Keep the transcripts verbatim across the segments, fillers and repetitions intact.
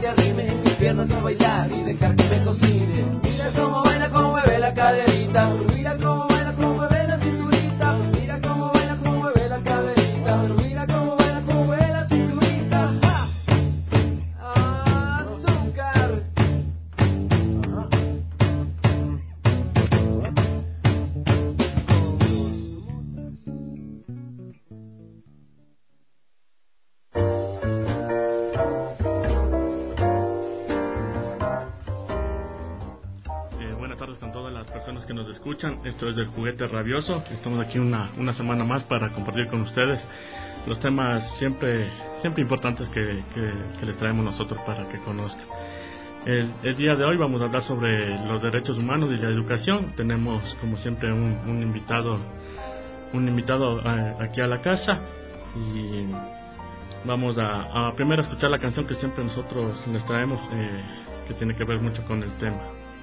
que arrime mis piernas a bailar y dejar que me cocine. Mira cómo baila, cómo mueve la caderita. Mira cómo baila, cómo mueve la cinturita. Mira cómo baila, cómo mueve la caderita. Mira cómo baila, cómo mueve la cinturita. ¡Ja! Azúcar. Personas que nos escuchan, esto es del Juguete Rabioso. Estamos aquí una, una semana más para compartir con ustedes los temas siempre siempre importantes que, que, que les traemos nosotros para que conozcan. El, el día de hoy vamos a hablar sobre los derechos humanos y la educación. Tenemos como siempre un, un invitado un invitado a, aquí a la casa y vamos a, a primero escuchar la canción que siempre nosotros les traemos, eh, que tiene que ver mucho con el tema.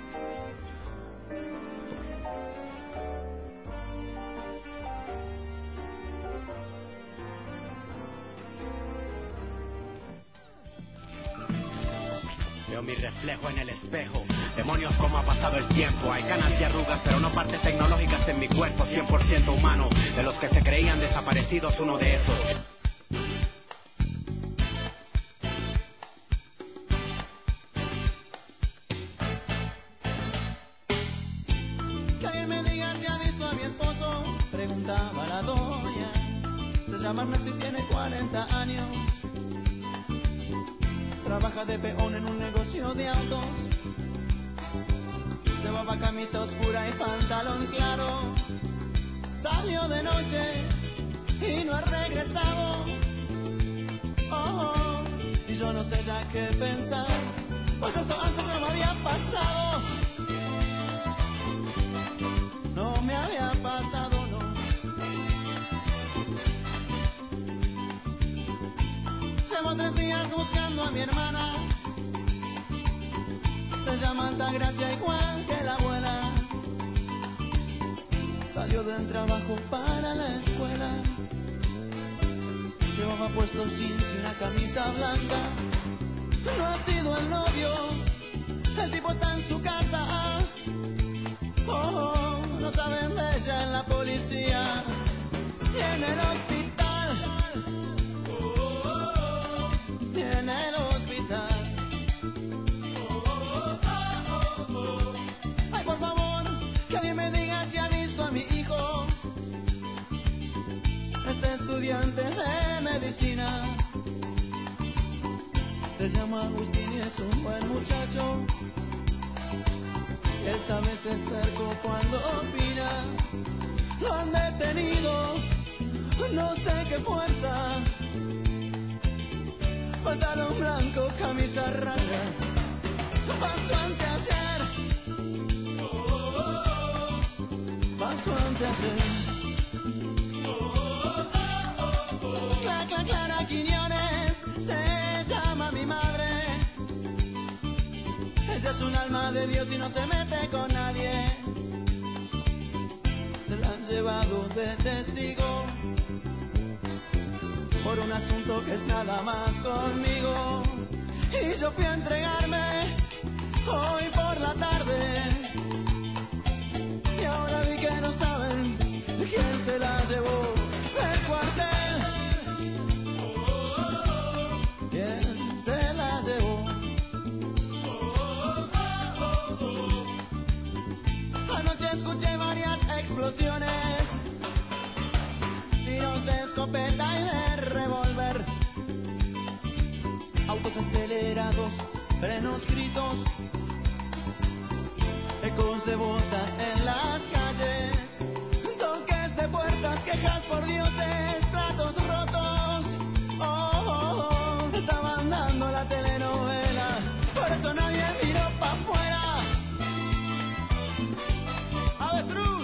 Mi reflejo en el espejo, demonios como ha pasado el tiempo. Hay canas y arrugas pero no partes tecnológicas en mi cuerpo. Cien por ciento humano, de los que se creían desaparecidos, uno de esos. Que alguien me diga si ha visto a mi esposo, preguntaba la doña. Se llama Ernesto y tiene cuarenta años. Trabaja de peón en un negocio de autos. Llevaba camisa oscura y pantalón claro. Salió de noche y no ha regresado. Oh, oh, y yo no sé ya qué pensar, pues esto antes no me había pasado. No me había pasado, no. Llevo tres días buscando a mi hermana. Se llama Altagracia igual que la abuela. Salió del trabajo para la escuela. Llevaba puesto jeans y una camisa blanca. No ha sido el novio, el tipo está en su casa. Oh, oh, no saben de ella en la policía y en el hospital. En el hospital. Ay, por favor, que alguien me diga si ha visto a mi hijo. Es estudiante de medicina. Se llama Agustín y es un buen muchacho. Esta vez es terco cuando opina. Lo han detenido, no sé qué fuerza. Pantalón blanco, camisa raya. Paso ante ayer. Paso ante ayer. Cla, cla, Clara Quiñones se llama mi madre. Ella es un alma de Dios y no se mete con nadie. Se la han llevado de testigo por un asunto que es nada más conmigo. Y yo fui a entregarme hoy por la tarde. Y ahora vi que no saben quién se la llevó del cuartel. ¿Quién se la llevó? Anoche escuché varias explosiones, tiros de escopeta y de revólver, autos acelerados, frenos, gritos, ecos de botas en las calles, toques de puertas, quejas por dioses, platos rotos. Oh, oh, oh, estaban dando la telenovela, por eso nadie miró pa' afuera. ¡Avestruz!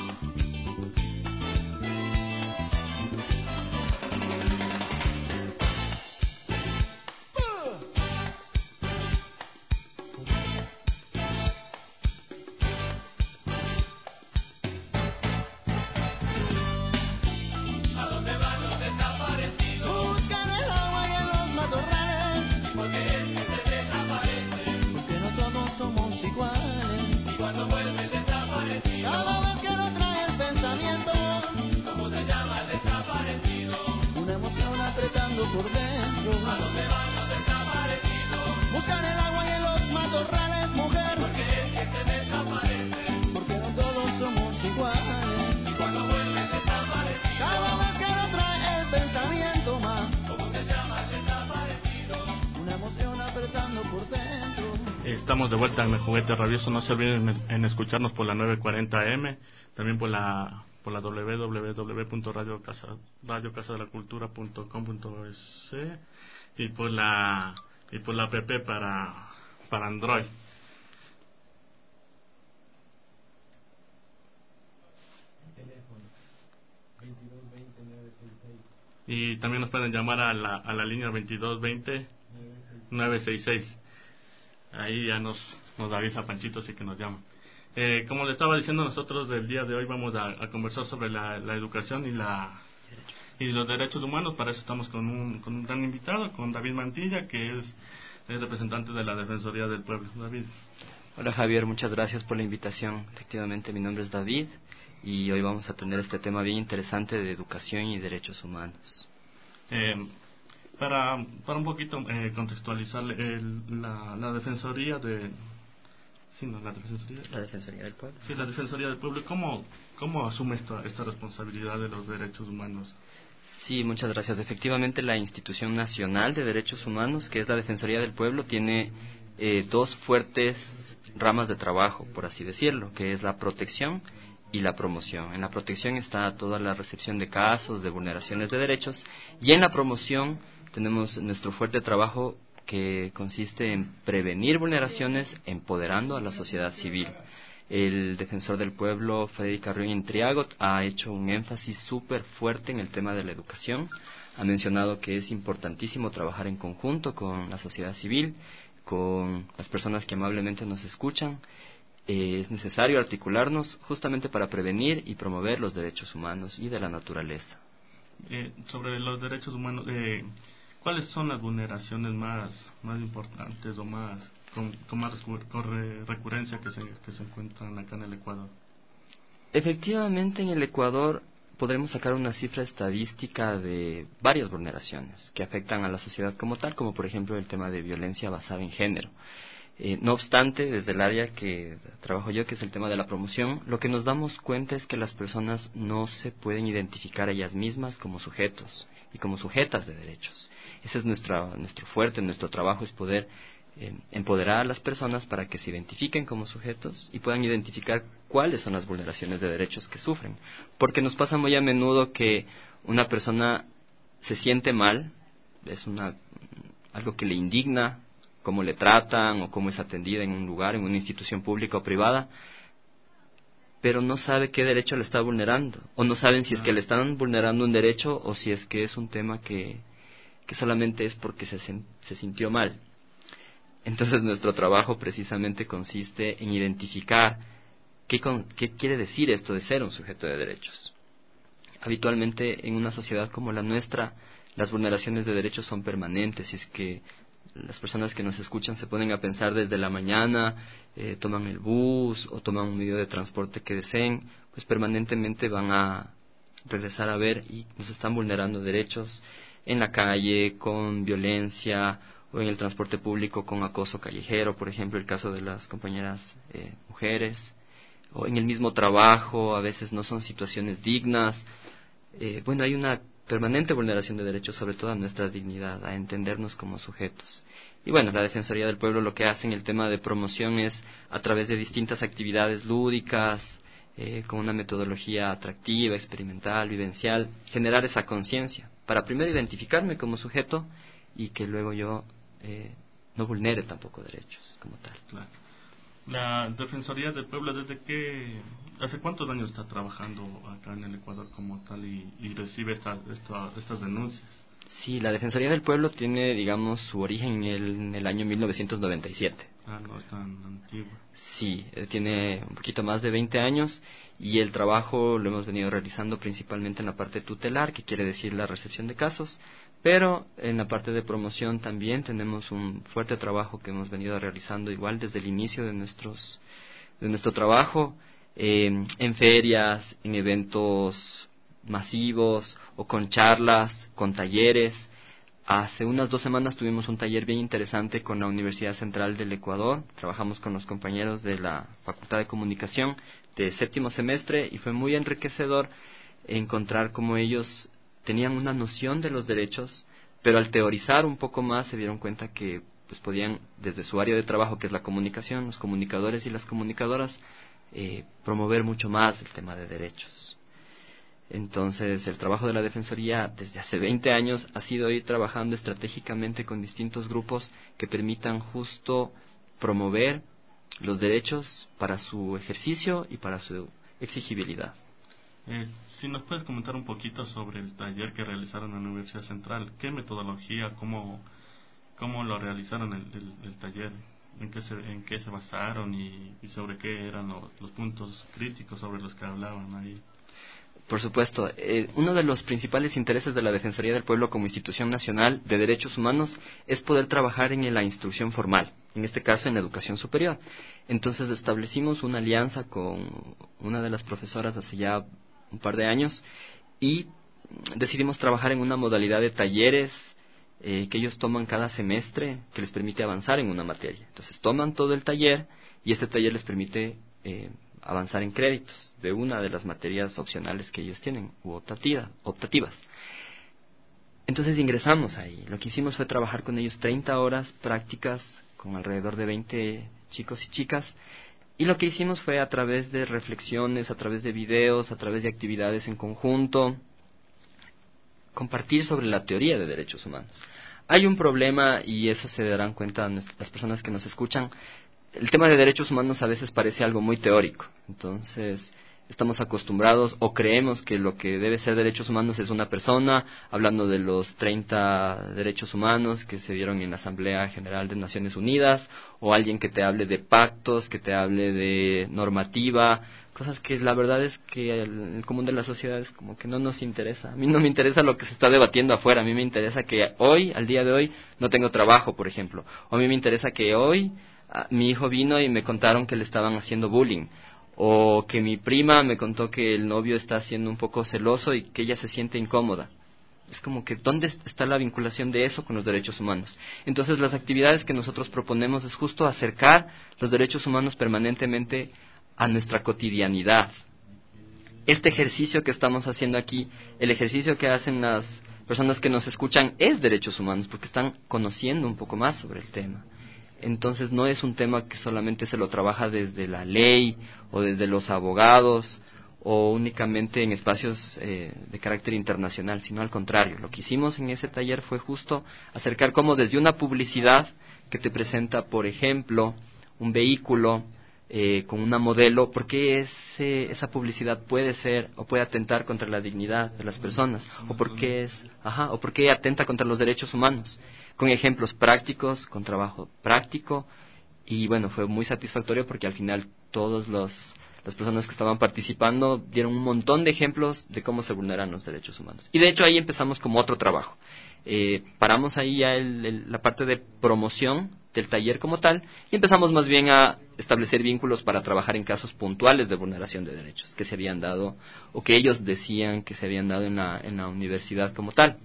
¿A dónde van Estamos de vuelta en el Juguete Rabioso. No se olviden en escucharnos por la nueve cuarenta A M, también por la por la doble u doble u doble u punto radio casa de la cultura punto com punto es y por la y por la app para para Android. Y también nos pueden llamar a la a la línea veintidós veinte nueve sesenta y seis. Ahí ya nos nos avisa Panchito, así que nos llaman. Eh, como le estaba diciendo, nosotros del día de hoy vamos a, a conversar sobre la, la educación y la y los derechos humanos. Para eso estamos con un con un gran invitado, con David Mantilla, que es el representante de la Defensoría del Pueblo. David. Hola Javier, muchas gracias por la invitación. Efectivamente, mi nombre es David y hoy vamos a tener este tema bien interesante de educación y derechos humanos. Eh, para para un poquito eh, contextualizar el, la, la Defensoría de sí, no, la Defensoría la Defensoría del Pueblo. Sí, la Defensoría del Pueblo. ¿Cómo cómo asume esta esta responsabilidad de los derechos humanos? Sí, muchas gracias. Efectivamente, la Institución Nacional de Derechos Humanos, que es la Defensoría del Pueblo, tiene eh, dos fuertes ramas de trabajo, por así decirlo, que es la protección y la promoción. En la protección está toda la recepción de casos de vulneraciones de derechos, y en la promoción tenemos nuestro fuerte trabajo que consiste en prevenir vulneraciones empoderando a la sociedad civil. El defensor del pueblo, Federica Ruiz Intriagot, ha hecho un énfasis súper fuerte en el tema de la educación. Ha mencionado que es importantísimo trabajar en conjunto con la sociedad civil, con las personas que amablemente nos escuchan. Eh, es necesario articularnos justamente para prevenir y promover los derechos humanos y de la naturaleza. Eh, sobre los derechos humanos, eh, ¿cuáles son las vulneraciones más más importantes o más con, con más recurrencia que se, que se encuentran acá en el Ecuador? Efectivamente, en el Ecuador podremos sacar una cifra estadística de varias vulneraciones que afectan a la sociedad como tal, como por ejemplo el tema de violencia basada en género. Eh, no obstante, desde el área que trabajo yo, que es el tema de la promoción, lo que nos damos cuenta es que las personas no se pueden identificar a ellas mismas como sujetos y como sujetas de derechos. Ese es nuestra, nuestro fuerte, nuestro trabajo es poder eh, empoderar a las personas para que se identifiquen como sujetos y puedan identificar cuáles son las vulneraciones de derechos que sufren. Porque nos pasa muy a menudo que una persona se siente mal, es una, algo que le indigna, cómo le tratan o cómo es atendida en un lugar, en una institución pública o privada, pero no sabe qué derecho le está vulnerando, o no saben si es que le están vulnerando un derecho o si es que es un tema que, que solamente es porque se, se sintió mal. Entonces nuestro trabajo precisamente consiste en identificar qué, con, qué quiere decir esto de ser un sujeto de derechos. Habitualmente en una sociedad como la nuestra, las vulneraciones de derechos son permanentes, y es que las personas que nos escuchan se ponen a pensar desde la mañana, eh, toman el bus o toman un medio de transporte que deseen, pues permanentemente van a regresar a ver y nos están vulnerando derechos en la calle, con violencia, o en el transporte público con acoso callejero, por ejemplo, el caso de las compañeras eh, mujeres, o en el mismo trabajo, a veces no son situaciones dignas. Eh, bueno, hay una permanente vulneración de derechos, sobre todo a nuestra dignidad, a entendernos como sujetos. Y bueno, la Defensoría del Pueblo lo que hace en el tema de promoción es, a través de distintas actividades lúdicas, eh, con una metodología atractiva, experimental, vivencial, generar esa conciencia, para primero identificarme como sujeto y que luego yo eh, no vulnere tampoco derechos como tal. Claro. La Defensoría del Pueblo, ¿desde qué, hace cuántos años está trabajando acá en el Ecuador como tal y, y recibe esta, esta, estas denuncias? Sí, la Defensoría del Pueblo tiene, digamos, su origen en el, en el año mil novecientos noventa y siete. Ah, no es tan antigua. Sí, eh, tiene un poquito más de veinte años y el trabajo lo hemos venido realizando principalmente en la parte tutelar, que quiere decir la recepción de casos, pero en la parte de promoción también tenemos un fuerte trabajo que hemos venido realizando igual desde el inicio de nuestros de nuestro trabajo, eh, en ferias, en eventos masivos o con charlas, con talleres. Hace unas dos semanas tuvimos un taller bien interesante con la Universidad Central del Ecuador. Trabajamos con los compañeros de la Facultad de Comunicación de séptimo semestre y fue muy enriquecedor encontrar cómo ellos tenían una noción de los derechos, pero al teorizar un poco más se dieron cuenta que pues podían, desde su área de trabajo, que es la comunicación, los comunicadores y las comunicadoras, eh, promover mucho más el tema de derechos. Entonces, el trabajo de la Defensoría desde hace veinte años ha sido ir trabajando estratégicamente con distintos grupos que permitan justo promover los derechos para su ejercicio y para su exigibilidad. Eh, si nos puedes comentar un poquito sobre el taller que realizaron en la Universidad Central, ¿qué metodología, cómo, cómo lo realizaron el, el, el taller, en qué se, en qué se basaron y, y sobre qué eran los, los puntos críticos sobre los que hablaban ahí? Por supuesto, eh, uno de los principales intereses de la Defensoría del Pueblo como institución nacional de derechos humanos es poder trabajar en la instrucción formal, en este caso en la educación superior. Entonces establecimos una alianza con una de las profesoras hace ya un par de años y decidimos trabajar en una modalidad de talleres eh, que ellos toman cada semestre que les permite avanzar en una materia. Entonces toman todo el taller y este taller les permite eh, avanzar en créditos de una de las materias opcionales que ellos tienen, u optativa, optativas. Entonces ingresamos ahí. Lo que hicimos fue trabajar con ellos treinta horas prácticas con alrededor de veinte chicos y chicas. Y lo que hicimos fue a través de reflexiones, a través de videos, a través de actividades en conjunto, compartir sobre la teoría de derechos humanos. Hay un problema, y eso se darán cuenta las personas que nos escuchan. El tema de derechos humanos a veces parece algo muy teórico. Entonces, estamos acostumbrados o creemos que lo que debe ser derechos humanos es una persona hablando de los treinta derechos humanos que se dieron en la Asamblea General de Naciones Unidas, o alguien que te hable de pactos, que te hable de normativa, cosas que la verdad es que el, el común de la sociedad es como que no nos interesa. A mí no me interesa lo que se está debatiendo afuera, a mí me interesa que hoy, al día de hoy, no tengo trabajo, por ejemplo. O a mí me interesa que hoy a, mi hijo vino y me contaron que le estaban haciendo bullying. O que mi prima me contó que el novio está siendo un poco celoso y que ella se siente incómoda. Es como que, ¿dónde está la vinculación de eso con los derechos humanos? Entonces, las actividades que nosotros proponemos es justo acercar los derechos humanos permanentemente a nuestra cotidianidad. Este ejercicio que estamos haciendo aquí, el ejercicio que hacen las personas que nos escuchan, es derechos humanos, porque están conociendo un poco más sobre el tema. Entonces no es un tema que solamente se lo trabaja desde la ley o desde los abogados o únicamente en espacios eh, de carácter internacional, sino al contrario. Lo que hicimos en ese taller fue justo acercar cómo desde una publicidad que te presenta, por ejemplo, un vehículo eh, con una modelo, ¿por qué ese, esa publicidad puede ser o puede atentar contra la dignidad de las personas? ¿O por qué es, ajá, o por qué atenta contra los derechos humanos? Con ejemplos prácticos, con trabajo práctico, y bueno, fue muy satisfactorio porque al final todos los las personas que estaban participando dieron un montón de ejemplos de cómo se vulneran los derechos humanos. Y de hecho ahí empezamos como otro trabajo. Eh, paramos ahí ya el, el, la parte de promoción del taller como tal y empezamos más bien a establecer vínculos para trabajar en casos puntuales de vulneración de derechos que se habían dado o que ellos decían que se habían dado en la, en la universidad como tal.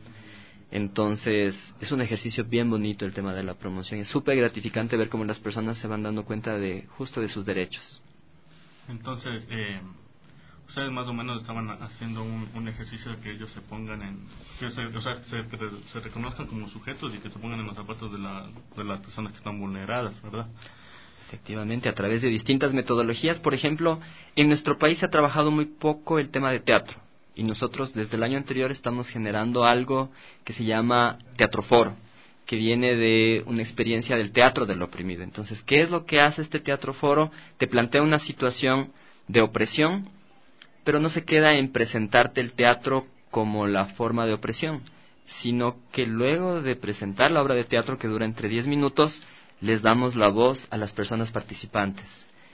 Entonces, es un ejercicio bien bonito el tema de la promoción. Es súper gratificante ver cómo las personas se van dando cuenta de justo de sus derechos. Entonces, eh, ustedes más o menos estaban haciendo un, un ejercicio de que ellos se pongan en... que se, o sea, se, se reconozcan como sujetos y que se pongan en los zapatos de, la, de las personas que están vulneradas, ¿verdad? Efectivamente, a través de distintas metodologías. Por ejemplo, en nuestro país se ha trabajado muy poco el tema de teatro. Y nosotros desde el año anterior estamos generando algo que se llama Teatroforo, que viene de una experiencia del teatro del oprimido. Entonces, ¿qué es lo que hace este Teatroforo? Te plantea una situación de opresión, pero no se queda en presentarte el teatro como la forma de opresión, sino que luego de presentar la obra de teatro, que dura entre diez minutos, les damos la voz a las personas participantes,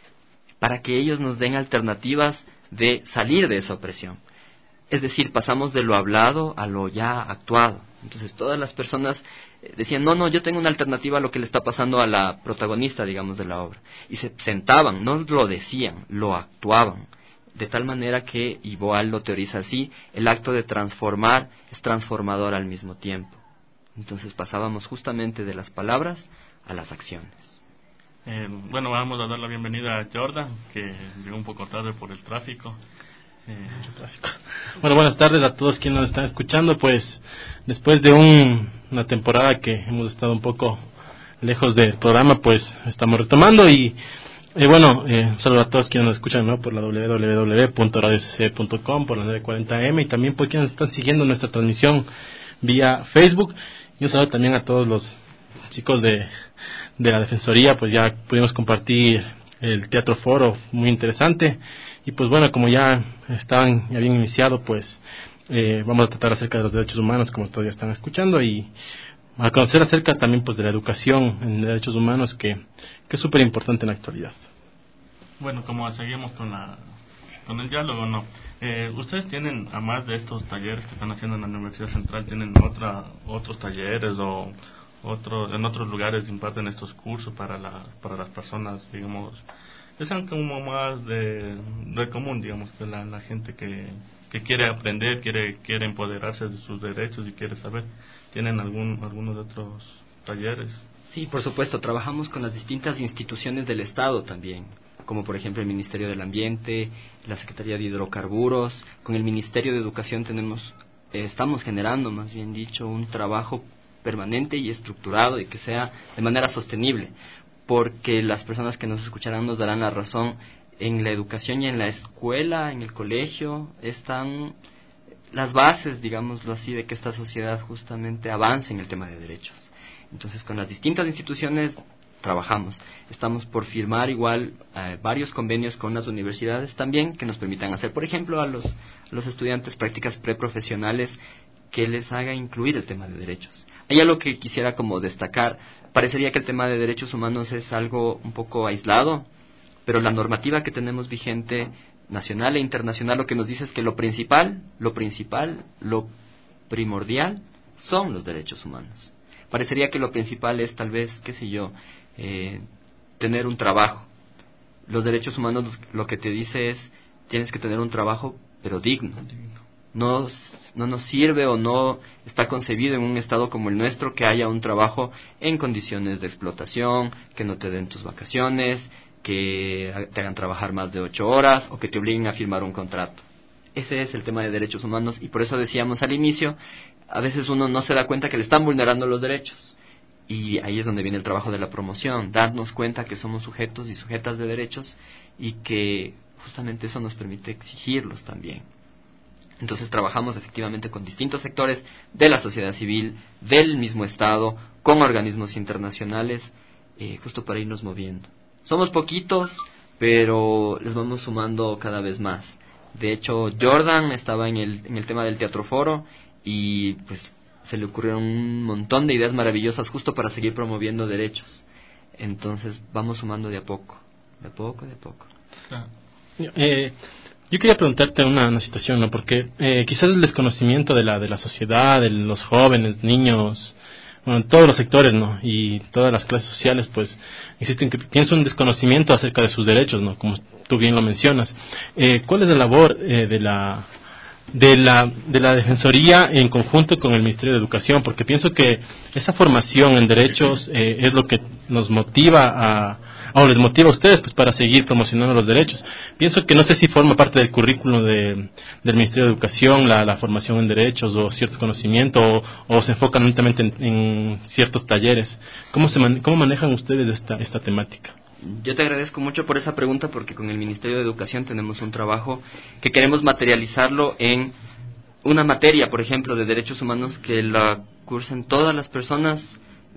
para que ellos nos den alternativas de salir de esa opresión. Es decir, pasamos de lo hablado a lo ya actuado. Entonces todas las personas decían, no, no, yo tengo una alternativa a lo que le está pasando a la protagonista, digamos, de la obra. Y se sentaban, no lo decían, lo actuaban. De tal manera que, y Boal lo teoriza así, el acto de transformar es transformador al mismo tiempo. Entonces pasábamos justamente de las palabras a las acciones. Eh, bueno, vamos a dar la bienvenida a Jordan, que llegó un poco tarde por el tráfico. Mucho tráfico. Bueno, buenas tardes a todos quienes nos están escuchando. Pues después de un, una temporada que hemos estado un poco lejos del programa, pues estamos retomando y eh, bueno, eh, un saludo a todos quienes nos escuchan, ¿no?, por la doble u doble u doble u punto radio c c punto com, por la nueve cuarenta eme y también por quienes están siguiendo nuestra transmisión vía Facebook. Y un saludo también a todos los chicos de, de la Defensoría, pues ya pudimos compartir el Teatro Foro, muy interesante. Y pues bueno, como ya estaban, ya habían iniciado, pues eh, vamos a tratar acerca de los derechos humanos, como todavía están escuchando, y a conocer acerca también pues de la educación en derechos humanos, que, que es súper importante en la actualidad. Bueno, como seguimos con la con el diálogo, ¿no? Eh, ustedes tienen, además de estos talleres que están haciendo en la Universidad Central, tienen otra otros talleres o otros en otros lugares imparten estos cursos para la para las personas, digamos, que sean como más de del común, digamos, que la, la gente que que quiere aprender, quiere quiere empoderarse de sus derechos y quiere saber. ¿Tienen algún algunos de otros talleres? Sí, por supuesto, trabajamos con las distintas instituciones del Estado también, como por ejemplo el Ministerio del Ambiente, la Secretaría de Hidrocarburos. Con el Ministerio de Educación tenemos, eh, estamos generando, más bien dicho, un trabajo permanente y estructurado y que sea de manera sostenible, porque las personas que nos escucharán nos darán la razón. En la educación y en la escuela, en el colegio, están las bases, digámoslo así, de que esta sociedad justamente avance en el tema de derechos. Entonces, con las distintas instituciones trabajamos. Estamos por firmar igual eh, varios convenios con las universidades también que nos permitan hacer, por ejemplo, a los, a los estudiantes prácticas preprofesionales que les haga incluir el tema de derechos. Hay algo que quisiera como destacar. Parecería que el tema de derechos humanos es algo un poco aislado, pero la normativa que tenemos vigente nacional e internacional lo que nos dice es que lo principal, lo principal, lo primordial son los derechos humanos. Parecería que lo principal es tal vez, qué sé yo, eh, tener un trabajo. Los derechos humanos lo que te dice es, tienes que tener un trabajo, pero digno. No, no nos sirve o no está concebido en un estado como el nuestro que haya un trabajo en condiciones de explotación, que no te den tus vacaciones, que te hagan trabajar más de ocho horas o que te obliguen a firmar un contrato. Ese es el tema de derechos humanos y por eso decíamos al inicio, a veces uno no se da cuenta que le están vulnerando los derechos y ahí es donde viene el trabajo de la promoción, darnos cuenta que somos sujetos y sujetas de derechos y que justamente eso nos permite exigirlos también. Entonces trabajamos efectivamente con distintos sectores de la sociedad civil, del mismo Estado, con organismos internacionales, eh, justo para irnos moviendo. Somos poquitos, pero les vamos sumando cada vez más. De hecho, Jordan estaba en el, en el tema del Teatro Foro y pues se le ocurrieron un montón de ideas maravillosas justo para seguir promoviendo derechos. Entonces vamos sumando de a poco, de a poco, de a poco. Claro. Eh, yo quería preguntarte una, una situación, ¿no? Porque eh, quizás el desconocimiento de la de la sociedad, de los jóvenes, niños, bueno, todos los sectores, ¿no? Y todas las clases sociales, pues, existen que tienes un desconocimiento acerca de sus derechos, ¿no? Como tú bien lo mencionas. Eh, ¿Cuál es la labor eh, de la de la de la Defensoría en conjunto con el Ministerio de Educación? Porque pienso que esa formación en derechos eh, es lo que nos motiva a o les motiva a ustedes pues para seguir promocionando los derechos. Pienso que no sé si forma parte del currículo de, del Ministerio de Educación la, la formación en derechos o ciertos conocimientos o, o se enfocan únicamente en, en ciertos talleres. ¿Cómo se man, cómo manejan ustedes esta esta temática? Yo te agradezco mucho por esa pregunta porque con el Ministerio de Educación tenemos un trabajo que queremos materializarlo en una materia, por ejemplo, de derechos humanos que la cursen todas las personas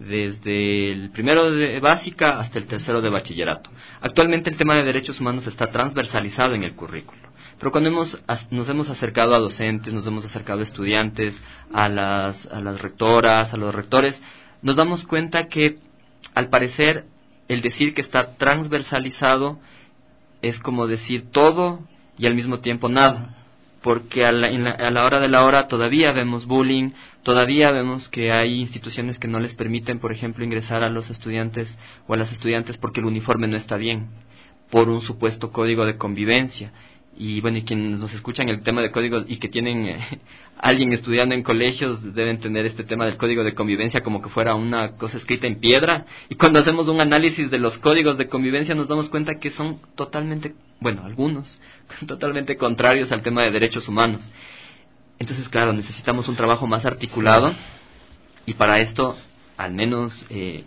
desde el primero de básica hasta el tercero de bachillerato. Actualmente el tema de derechos humanos está transversalizado en el currículo, pero cuando hemos, nos hemos acercado a docentes, nos hemos acercado a estudiantes, a las, a las rectoras, a los rectores, nos damos cuenta que al parecer el decir que está transversalizado es como decir todo y al mismo tiempo nada, porque a la, en la, a la hora de la hora todavía vemos bullying, todavía vemos que hay instituciones que no les permiten, por ejemplo, ingresar a los estudiantes o a las estudiantes porque el uniforme no está bien, por un supuesto código de convivencia. Y bueno, y quienes nos escuchan el tema de códigos y que tienen eh, alguien estudiando en colegios deben tener este tema del código de convivencia como que fuera una cosa escrita en piedra. Y cuando hacemos un análisis de los códigos de convivencia nos damos cuenta que son totalmente, bueno, algunos, totalmente contrarios al tema de derechos humanos. Entonces, claro, necesitamos un trabajo más articulado y para esto, al menos eh,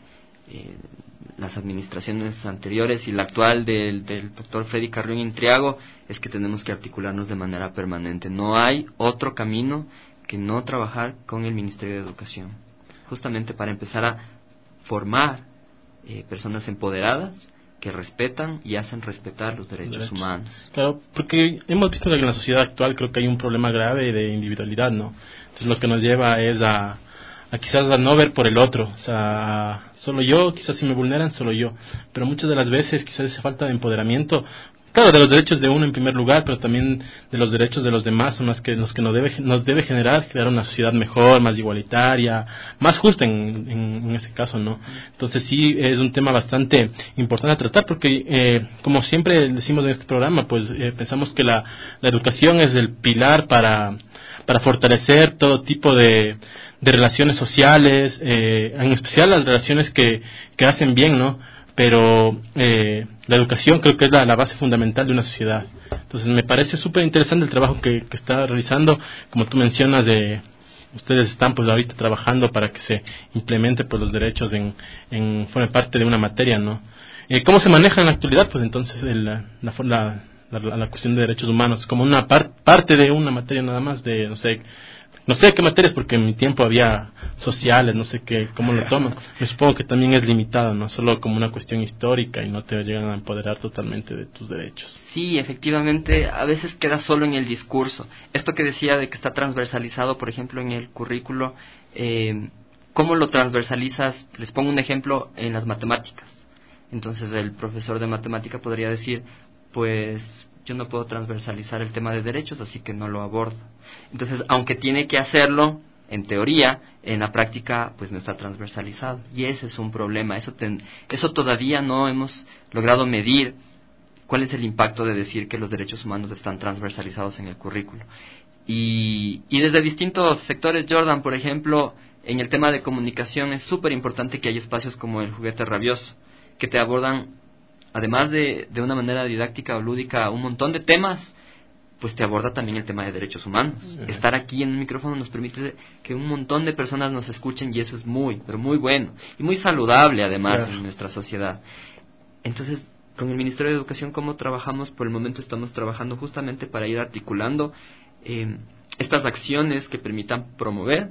eh, las administraciones anteriores y la actual del, del doctor Freddy Carrión Intriago, es que tenemos que articularnos de manera permanente. No hay otro camino que no trabajar con el Ministerio de Educación, justamente para empezar a formar eh, personas empoderadas que respetan y hacen respetar los derechos, derechos humanos. Claro, porque hemos visto que en la sociedad actual creo que hay un problema grave de individualidad, ¿no? Entonces lo que nos lleva es a, a quizás a no ver por el otro, o sea, solo yo, quizás si me vulneran, solo yo, pero muchas de las veces quizás esa falta de empoderamiento, claro, de los derechos de uno en primer lugar, pero también de los derechos de los demás son los que, los que nos, debe, nos debe generar, crear una sociedad mejor, más igualitaria, más justa en, en, en ese caso, ¿no? Entonces sí, es un tema bastante importante a tratar, porque eh, como siempre decimos en este programa, pues eh, pensamos que la, la educación es el pilar para, para fortalecer todo tipo de, de relaciones sociales, eh, en especial las relaciones que, que hacen bien, ¿no? Pero eh, la educación creo que es la, la base fundamental de una sociedad. Entonces me parece súper interesante el trabajo que, que está realizando, como tú mencionas, de ustedes están pues ahorita trabajando para que se implemente pues los derechos en, en forme parte de una materia, ¿no? Eh, ¿Cómo se maneja en la actualidad? Pues entonces el, la, la, la, la cuestión de derechos humanos como una par, parte de una materia nada más, de no sé no sé qué materias, porque en mi tiempo había sociales, no sé qué, cómo lo toman. Me supongo que también es limitado, no solo como una cuestión histórica y no te llegan a empoderar totalmente de tus derechos. Sí, efectivamente, a veces queda solo en el discurso. Esto que decía de que está transversalizado, por ejemplo, en el currículo, eh, ¿cómo lo transversalizas? Les pongo un ejemplo en las matemáticas. Entonces el profesor de matemática podría decir, pues yo no puedo transversalizar el tema de derechos, así que no lo abordo. Entonces, aunque tiene que hacerlo, en teoría, en la práctica, pues no está transversalizado. Y ese es un problema. Eso, ten, eso todavía no hemos logrado medir cuál es el impacto de decir que los derechos humanos están transversalizados en el currículo. Y, y desde distintos sectores, Jordan, por ejemplo, en el tema de comunicación es súper importante que haya espacios como el Juguete Rabioso, que te abordan, además de, de una manera didáctica o lúdica, un montón de temas, pues te aborda también el tema de derechos humanos. Sí. Estar aquí en un micrófono nos permite que un montón de personas nos escuchen y eso es muy, pero muy bueno y muy saludable además, claro, en nuestra sociedad. Entonces, con el Ministerio de Educación, ¿cómo trabajamos? Por el momento estamos trabajando justamente para ir articulando eh, estas acciones que permitan promover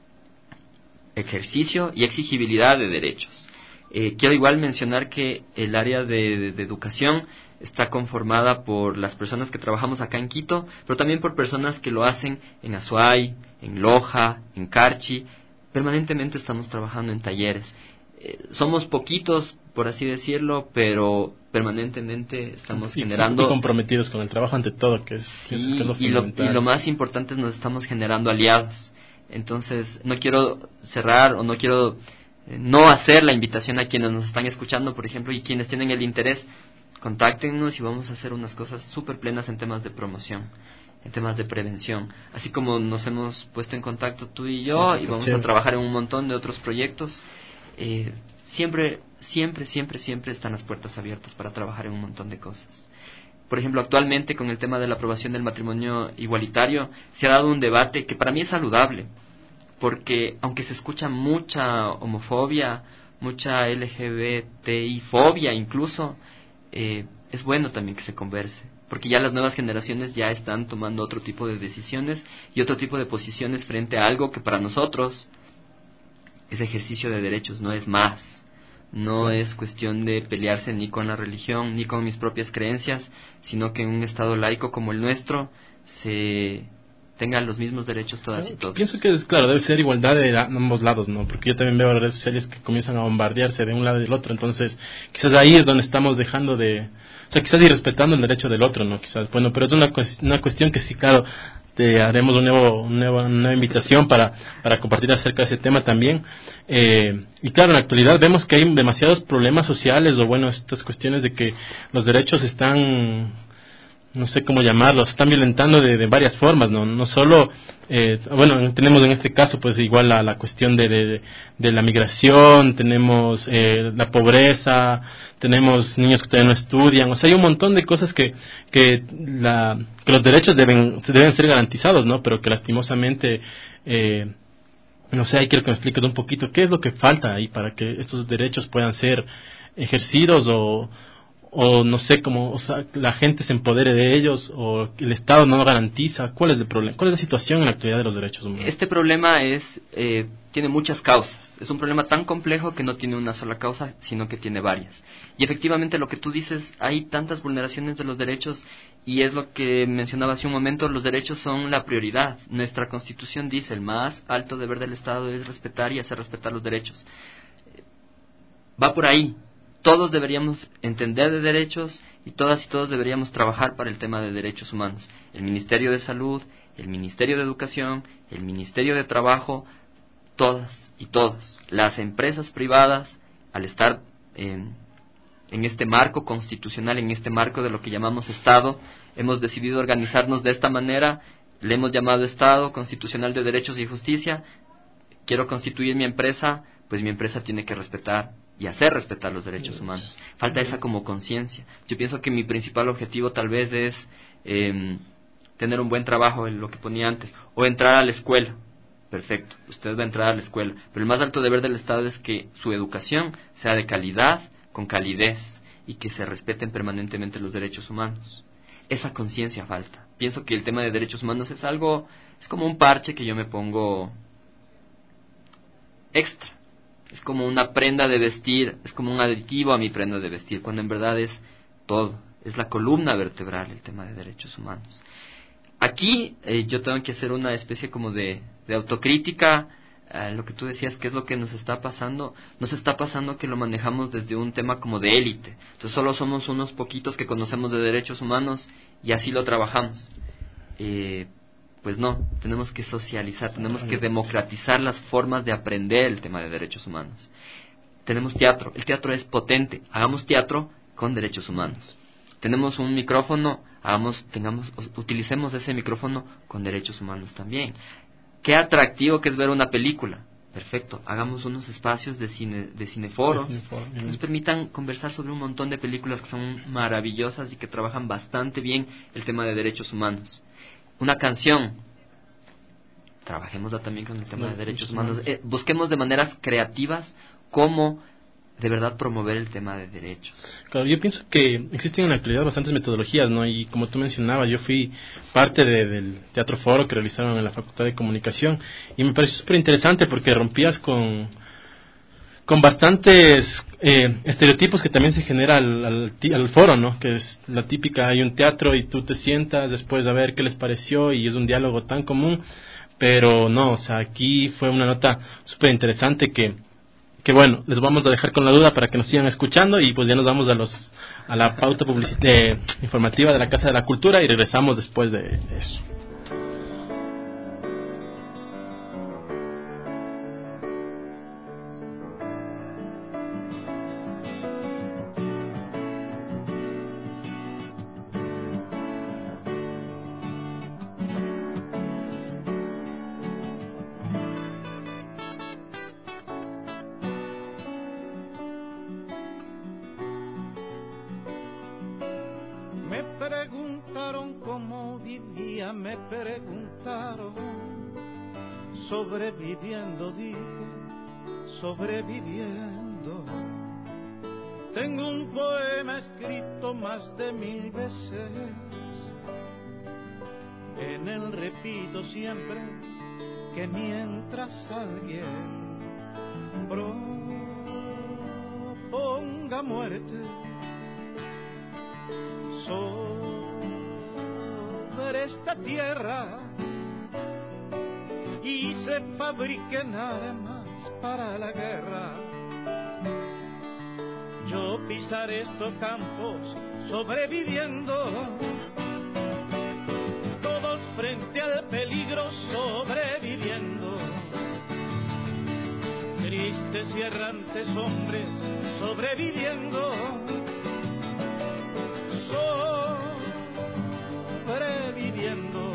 ejercicio y exigibilidad de derechos. Eh, quiero igual mencionar que el área de, de, de educación está conformada por las personas que trabajamos acá en Quito, pero también por personas que lo hacen en Azuay, en Loja, en Carchi. Permanentemente estamos trabajando en talleres. Eh, somos poquitos, por así decirlo, pero permanentemente estamos y, generando... Y comprometidos con el trabajo ante todo, que es, sí, es, que es lo y, lo, fundamental. y lo más importante es nos estamos generando aliados. Entonces, no quiero cerrar o no quiero... no hacer la invitación a quienes nos están escuchando, por ejemplo, y quienes tienen el interés, contáctenos y vamos a hacer unas cosas súper plenas en temas de promoción, en temas de prevención, así como nos hemos puesto en contacto tú y yo, sí, y vamos chévere. a trabajar en un montón de otros proyectos. Eh, siempre, siempre, siempre, siempre están las puertas abiertas para trabajar en un montón de cosas. Por ejemplo, actualmente con el tema de la aprobación del matrimonio igualitario se ha dado un debate que para mí es saludable, porque aunque se escucha mucha homofobia, mucha L G B T I fobia incluso, eh, es bueno también que se converse, porque ya las nuevas generaciones ya están tomando otro tipo de decisiones y otro tipo de posiciones frente a algo que para nosotros es ejercicio de derechos, no es más, no es cuestión de pelearse ni con la religión ni con mis propias creencias, sino que en un estado laico como el nuestro se... tengan los mismos derechos todas y todos. Pienso que, es, claro, debe ser igualdad de ambos lados, ¿no? Porque yo también veo redes sociales que comienzan a bombardearse de un lado y del otro, entonces quizás ahí es donde estamos dejando de... O sea, quizás ir respetando el derecho del otro, ¿no? Quizás, bueno, pero es una, una cuestión que sí, claro, te haremos un nuevo, un nuevo, una nueva invitación para, para compartir acerca de ese tema también. Eh, y claro, en la actualidad vemos que hay demasiados problemas sociales, o bueno, estas cuestiones de que los derechos están... no sé cómo llamarlos, están violentando de, de varias formas, no no solo, eh, bueno, tenemos en este caso pues igual la, la cuestión de, de, de la migración, tenemos eh, la pobreza, tenemos niños que todavía no estudian, o sea, hay un montón de cosas que que, la, que los derechos deben deben ser garantizados, ¿no? Pero que lastimosamente eh, no sé, ahí quiero que me expliques un poquito qué es lo que falta ahí para que estos derechos puedan ser ejercidos o, o no sé, cómo, o sea, la gente se empodere de ellos o el Estado no lo garantiza. ¿Cuál es el problema? ¿Cuál es la situación en la actualidad de los derechos humanos? Este problema es eh, tiene muchas causas. Es un problema tan complejo que no tiene una sola causa, sino que tiene varias. Y efectivamente lo que tú dices, hay tantas vulneraciones de los derechos y es lo que mencionaba hace un momento, los derechos son la prioridad. Nuestra Constitución dice, el más alto deber del Estado es respetar y hacer respetar los derechos. Va por ahí. Todos deberíamos entender de derechos y todas y todos deberíamos trabajar para el tema de derechos humanos. El Ministerio de Salud, el Ministerio de Educación, el Ministerio de Trabajo, todas y todos. Las empresas privadas, al estar en, en este marco constitucional, en este marco de lo que llamamos Estado, hemos decidido organizarnos de esta manera, le hemos llamado Estado Constitucional de Derechos y Justicia. Quiero constituir mi empresa, pues mi empresa tiene que respetar y hacer respetar los derechos humanos. Falta esa como conciencia. Yo pienso que mi principal objetivo tal vez es eh, tener un buen trabajo, en lo que ponía antes, o entrar a la escuela. Perfecto, usted va a entrar a la escuela, pero el más alto deber del Estado es que su educación sea de calidad, con calidez, y que se respeten permanentemente los derechos humanos. Esa conciencia falta. Pienso que el tema de derechos humanos es algo, es como un parche que yo me pongo extra. Es como una prenda de vestir, es como un aditivo a mi prenda de vestir, cuando en verdad es todo, es la columna vertebral el tema de derechos humanos. Aquí eh, yo tengo que hacer una especie como de, de autocrítica, eh, lo que tú decías, qué es lo que nos está pasando. Nos está pasando que lo manejamos desde un tema como de élite, entonces solo somos unos poquitos que conocemos de derechos humanos y así lo trabajamos. Eh, Pues no, tenemos que socializar, tenemos que democratizar las formas de aprender el tema de derechos humanos. Tenemos teatro, el teatro es potente, hagamos teatro con derechos humanos. Tenemos un micrófono, hagamos, tengamos, utilicemos ese micrófono con derechos humanos también. Qué atractivo que es ver una película. Perfecto, hagamos unos espacios de cine, de cineforos que nos permitan conversar sobre un montón de películas que son maravillosas y que trabajan bastante bien el tema de derechos humanos. Una canción, trabajémosla también con el tema de derechos humanos, eh, busquemos de maneras creativas cómo de verdad promover el tema de derechos. Claro, yo pienso que existen en la actualidad bastantes metodologías, ¿no? Y como tú mencionabas, yo fui parte de, del Teatro Foro que realizaron en la Facultad de Comunicación y me pareció súper interesante porque rompías con con bastantes eh, estereotipos que también se genera al, al, al foro, ¿no? Que es la típica, hay un teatro y tú te sientas después a ver qué les pareció y es un diálogo tan común, pero no, o sea, aquí fue una nota súper interesante que, que bueno, les vamos a dejar con la duda para que nos sigan escuchando y pues ya nos vamos a los a la pauta publicitaria informativa de la Casa de la Cultura y regresamos después de eso. Sobreviviendo, dije, sobreviviendo. Tengo un poema escrito más de mil veces. En él repito siempre que mientras alguien proponga muerte sobre esta tierra y se fabriquen armas para la guerra, yo pisaré estos campos sobreviviendo, todos frente al peligro sobreviviendo, tristes y errantes hombres sobreviviendo, sobreviviendo.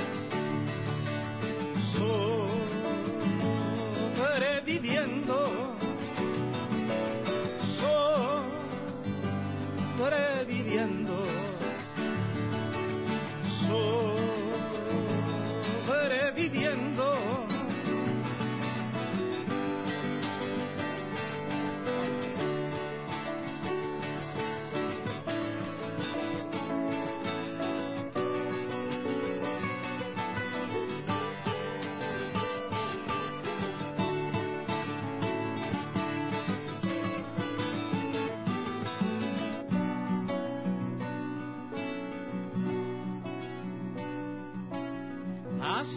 Sobreviviendo, sobreviviendo, sobreviviendo,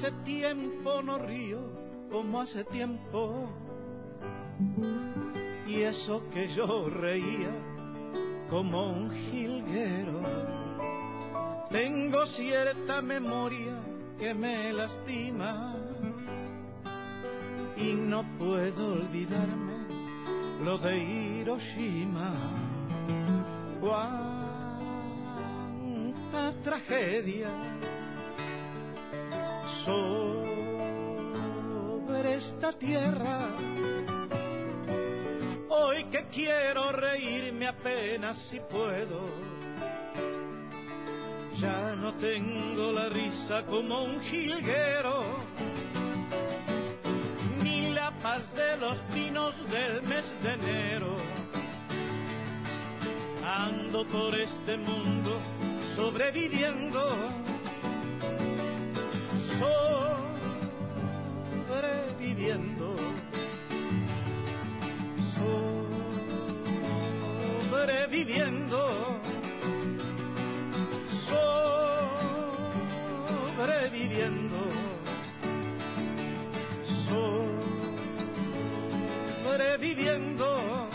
hace tiempo no río como hace tiempo, y eso que yo reía como un jilguero. Tengo cierta memoria que me lastima y no puedo olvidarme lo de Hiroshima. Cuánta tragedia sobre esta tierra. Hoy que quiero reírme apenas si puedo, ya no tengo la risa como un jilguero, ni la paz de los pinos del mes de enero. Ando por este mundo sobreviviendo, sobreviviendo, sobreviviendo, sobreviviendo, sobreviviendo.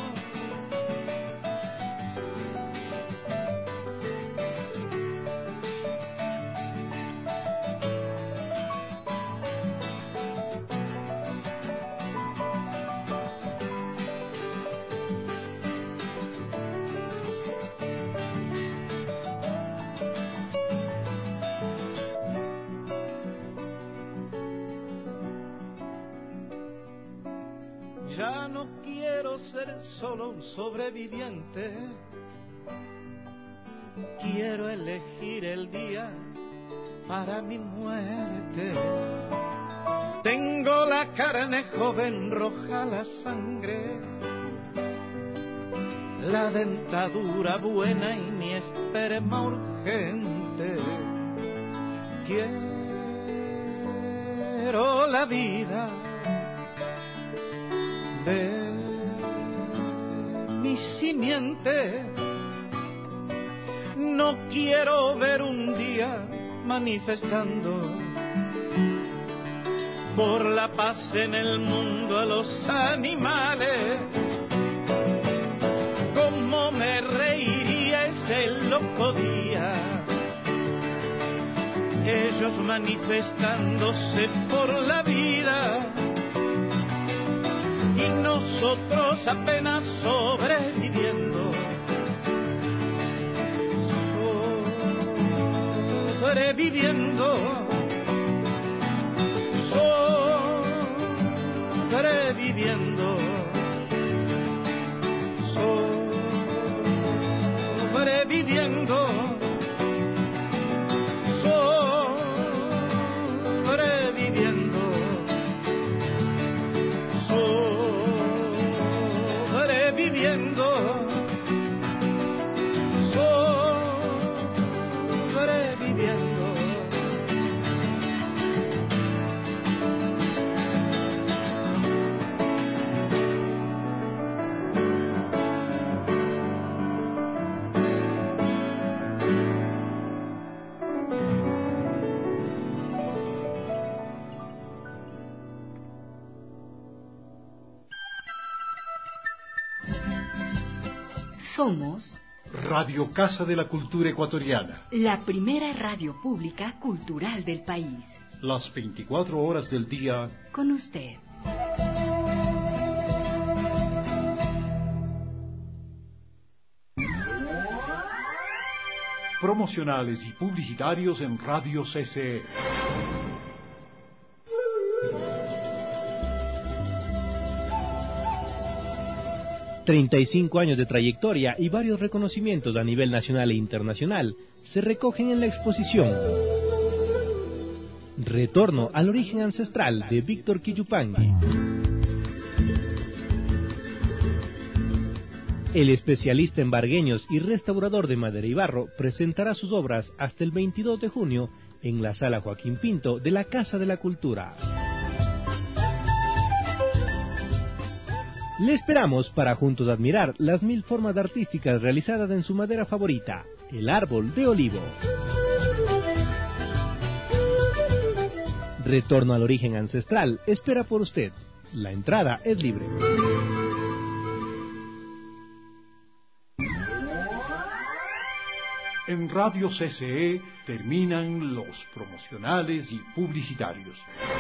Ya no quiero ser solo un sobreviviente, quiero elegir el día para mi muerte. Tengo la carne joven, roja la sangre, la dentadura buena y mi esperma urgente. Quiero la vida de mi simiente, no quiero ver un día manifestando por la paz en el mundo a los animales. Cómo me reiría ese loco día, ellos manifestándose por la vida y nosotros apenas sobreviviendo, sobreviviendo, sobreviviendo, sobreviviendo, sobreviviendo, sobreviviendo, sobreviviendo. Somos Radio Casa de la Cultura Ecuatoriana, la primera radio pública cultural del país. las veinticuatro horas del día con usted. Promocionales y publicitarios en Radio C C E. treinta y cinco años de trayectoria y varios reconocimientos a nivel nacional e internacional se recogen en la exposición Retorno al origen ancestral de Víctor Quillupangui. El especialista en vargueños y restaurador de madera y barro presentará sus obras hasta el veintidós de junio en la Sala Joaquín Pinto de la Casa de la Cultura. Le esperamos para juntos admirar las mil formas artísticas realizadas en su madera favorita, el árbol de olivo. Retorno al origen ancestral espera por usted. La entrada es libre. En Radio C C E terminan los promocionales y publicitarios.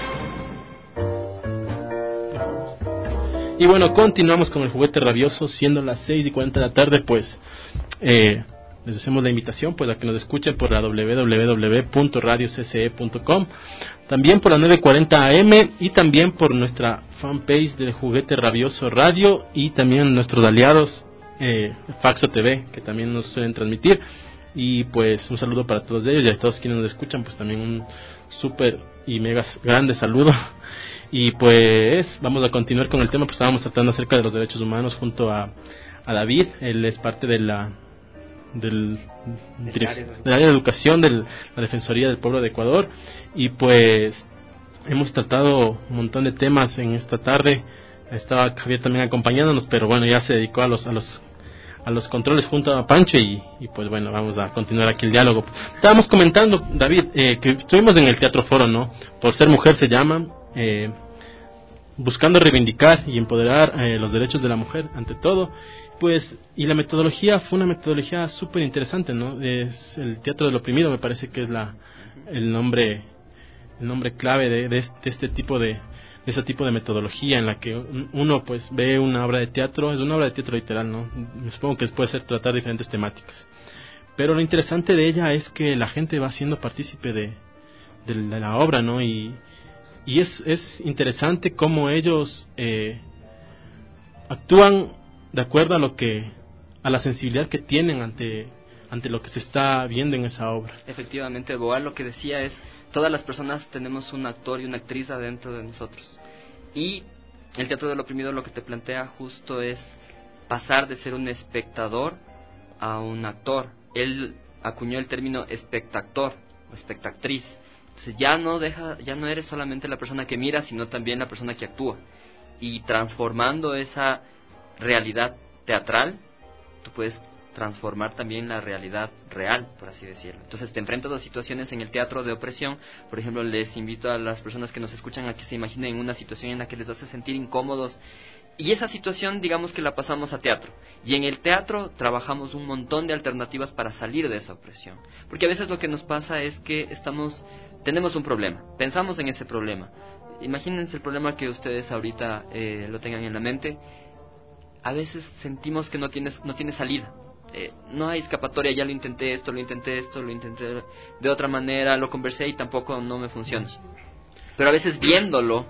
Y bueno, continuamos con el juguete rabioso, siendo las seis y cuarenta de la tarde, pues eh, les hacemos la invitación pues a que nos escuchen por la doble u doble u doble u punto radio c c e punto com, también por la nueve cuarenta A M y también por nuestra fanpage del Juguete Rabioso Radio y también nuestros aliados eh, Faxo T V, que también nos suelen transmitir. Y pues un saludo para todos ellos y a todos quienes nos escuchan, pues también un súper y mega grande saludo. Y pues vamos a continuar con el tema, pues estábamos tratando acerca de los derechos humanos junto a, a David. Él es parte de la del, del área de, área de educación de la Defensoría del Pueblo de Ecuador, y pues hemos tratado un montón de temas en esta tarde. Estaba Javier también acompañándonos, pero bueno, ya se dedicó a los a los a los controles junto a Pancho y, y pues bueno, vamos a continuar aquí el diálogo. Estábamos comentando, David, eh, que estuvimos en el Teatro Foro, ¿no? Por ser mujer se llama, eh, buscando reivindicar y empoderar eh, los derechos de la mujer ante todo. Pues, y la metodología fue una metodología súper interesante, ¿no? Es el Teatro del Oprimido, me parece que es la el nombre el nombre clave de, de, este, de este tipo de de ese tipo de metodología en la que uno pues ve una obra de teatro, es una obra de teatro literal, ¿no? Me supongo que puede ser tratar diferentes temáticas, pero lo interesante de ella es que la gente va siendo partícipe de, de, de la obra, ¿no? Y, y es, es interesante cómo ellos eh, actúan de acuerdo a lo que a la sensibilidad que tienen ante ante lo que se está viendo en esa obra. Efectivamente, Boal lo que decía es: todas las personas tenemos un actor y una actriz adentro de nosotros. Y el Teatro del Oprimido lo que te plantea justo es pasar de ser un espectador a un actor. Él acuñó el término espectactor o espectactriz. Entonces ya no deja, ya no eres solamente la persona que mira, sino también la persona que actúa. Y transformando esa realidad teatral, tú puedes transformar también la realidad real, por así decirlo. Entonces te enfrentas a situaciones en el teatro de opresión. Por ejemplo, les invito a las personas que nos escuchan a que se imaginen una situación en la que les hace sentir incómodos, y esa situación digamos que la pasamos a teatro, y en el teatro trabajamos un montón de alternativas para salir de esa opresión, porque a veces lo que nos pasa es que estamos tenemos un problema, pensamos en ese problema. Imagínense el problema que ustedes ahorita eh, lo tengan en la mente. A veces sentimos que no tienes no tiene salida. Eh, no hay escapatoria, ya lo intenté esto, lo intenté esto, lo intenté de otra manera, lo conversé y tampoco no me funciona. Pero a veces viéndolo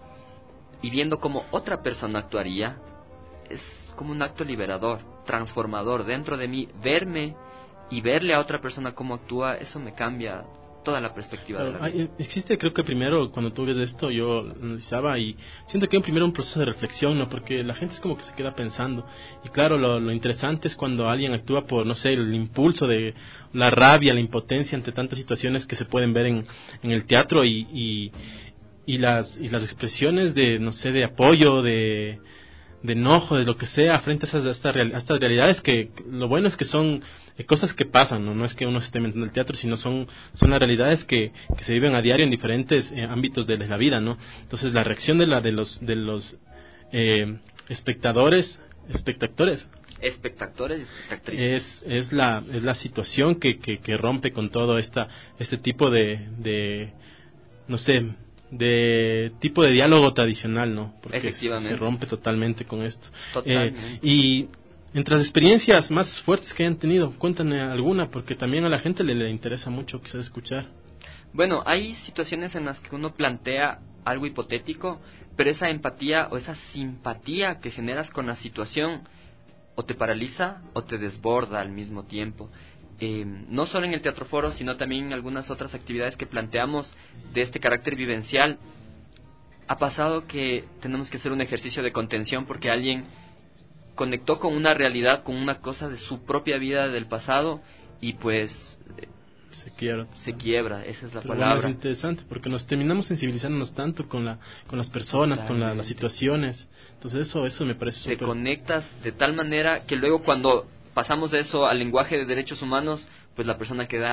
y viendo cómo otra persona actuaría, es como un acto liberador, transformador dentro de mí. Verme y verle a otra persona cómo actúa, eso me cambia toda la perspectiva de la vida. Hay, existe, creo que primero, cuando tú ves esto, yo analizaba y siento que hay primero un proceso de reflexión, ¿no? Porque la gente es como que se queda pensando. Y claro, lo, lo interesante es cuando alguien actúa por, no sé, el impulso de la rabia, la impotencia ante tantas situaciones que se pueden ver en, en el teatro y, y, y, las, y las expresiones de, no sé, de apoyo, de, de enojo, de lo que sea, frente a, esas, a, estas, real, a estas realidades que lo bueno es que son cosas que pasan, ¿no? No es que uno se esté inventando el teatro, sino son son las realidades que, que se viven a diario en diferentes eh, ámbitos de la vida, ¿no? Entonces la reacción de la de los de los eh, espectadores, espectadores, espectadores, espectactrices, es es la es la situación que, que, que rompe con todo esta este tipo de de no sé de tipo de diálogo tradicional, ¿no? Porque se rompe totalmente con esto. Totalmente. Eh, y entre las experiencias más fuertes que hayan tenido, cuéntame alguna, porque también a la gente le, le interesa mucho quizás escuchar. Bueno, hay situaciones en las que uno plantea algo hipotético, pero esa empatía o esa simpatía que generas con la situación o te paraliza o te desborda al mismo tiempo. Eh, no solo en el Teatro Foro, sino también en algunas otras actividades que planteamos de este carácter vivencial. Ha pasado que tenemos que hacer un ejercicio de contención porque alguien conectó con una realidad, con una cosa de su propia vida del pasado, y pues se quiebra, se quiebra, esa es la Pero palabra. Bueno, es interesante porque nos terminamos sensibilizándonos tanto con la con las personas, Totalmente. con la, las situaciones. Entonces eso eso me parece Te super... conectas de tal manera que luego cuando pasamos de eso al lenguaje de derechos humanos, pues la persona queda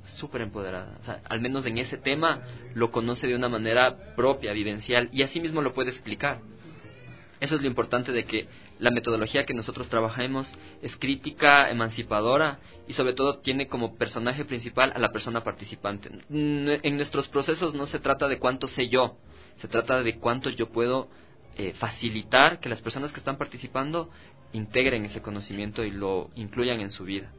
súper empoderada. O sea, al menos en ese tema lo conoce de una manera propia, vivencial, y así mismo lo puede explicar. Eso es lo importante de que la metodología que nosotros trabajamos es crítica, emancipadora y sobre todo tiene como personaje principal a la persona participante. En nuestros procesos no se trata de cuánto sé yo, se trata de cuánto yo puedo eh, facilitar que las personas que están participando integren ese conocimiento y lo incluyan en su vida.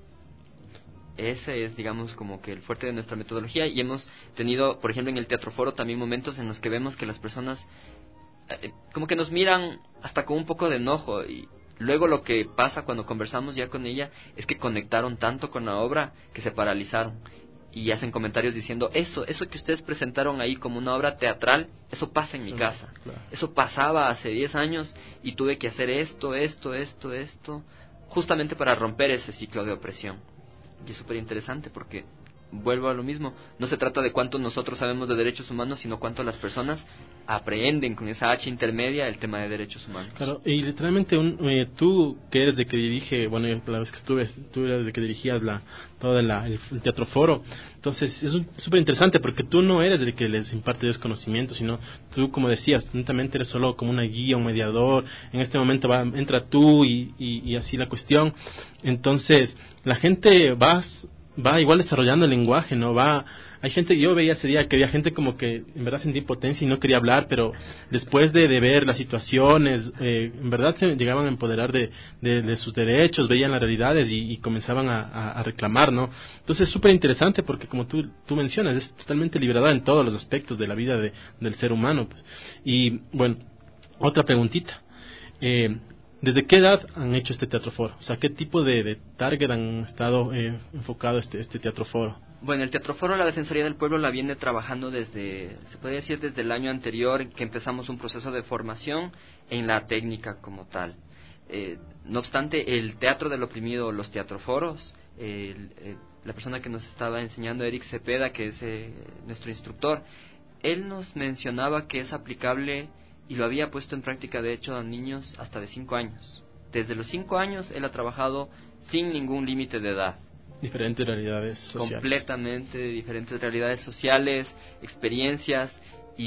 Ese es, digamos, como que el fuerte de nuestra metodología, y hemos tenido, por ejemplo, en el Teatro Foro también momentos en los que vemos que las personas eh, como que nos miran hasta con un poco de enojo, y luego lo que pasa cuando conversamos ya con ella es que conectaron tanto con la obra que se paralizaron y hacen comentarios diciendo, eso, eso que ustedes presentaron ahí como una obra teatral, eso pasa en mi casa, claro. Eso pasaba hace diez años y tuve que hacer esto, esto, esto, esto, justamente para romper ese ciclo de opresión. Y es súper interesante porque, vuelvo a lo mismo, no se trata de cuánto nosotros sabemos de derechos humanos, sino cuánto las personas aprenden con esa H intermedia el tema de derechos humanos. Claro, y literalmente un, eh, tú que eres de que dirige, bueno, la vez que estuve, tú eres de que dirigías la, todo la, el, el Teatro Foro, entonces es súper interesante porque tú no eres el que les imparte desconocimiento, sino tú, como decías, netamente eres solo como una guía, un mediador, en este momento va, entra tú y, y, y así la cuestión, entonces la gente va va igual desarrollando el lenguaje, ¿no? Va, hay gente, yo veía ese día que había gente como que en verdad sentía impotencia y no quería hablar, pero después de, de ver las situaciones, eh, en verdad se llegaban a empoderar de, de, de sus derechos, veían las realidades y, y comenzaban a, a, a reclamar, ¿no? Entonces es súper interesante porque, como tú, tú mencionas, es totalmente liberador en todos los aspectos de la vida de, del ser humano, pues. Y bueno, otra preguntita. Eh, ¿Desde qué edad han hecho este Teatro Foro? O sea, ¿qué tipo de, de target han estado eh, enfocado este, este Teatro Foro? Bueno, el Teatro Foro, la Defensoría del Pueblo la viene trabajando desde, se podría decir desde el año anterior, que empezamos un proceso de formación en la técnica como tal. Eh, no obstante, el Teatro del Oprimido, los teatroforos, eh, eh, la persona que nos estaba enseñando, Eric Cepeda, que es eh, nuestro instructor, él nos mencionaba que es aplicable, y lo había puesto en práctica de hecho a niños hasta de cinco años. Desde los cinco años él ha trabajado sin ningún límite de edad. Diferentes realidades sociales. Completamente diferentes realidades sociales, experiencias,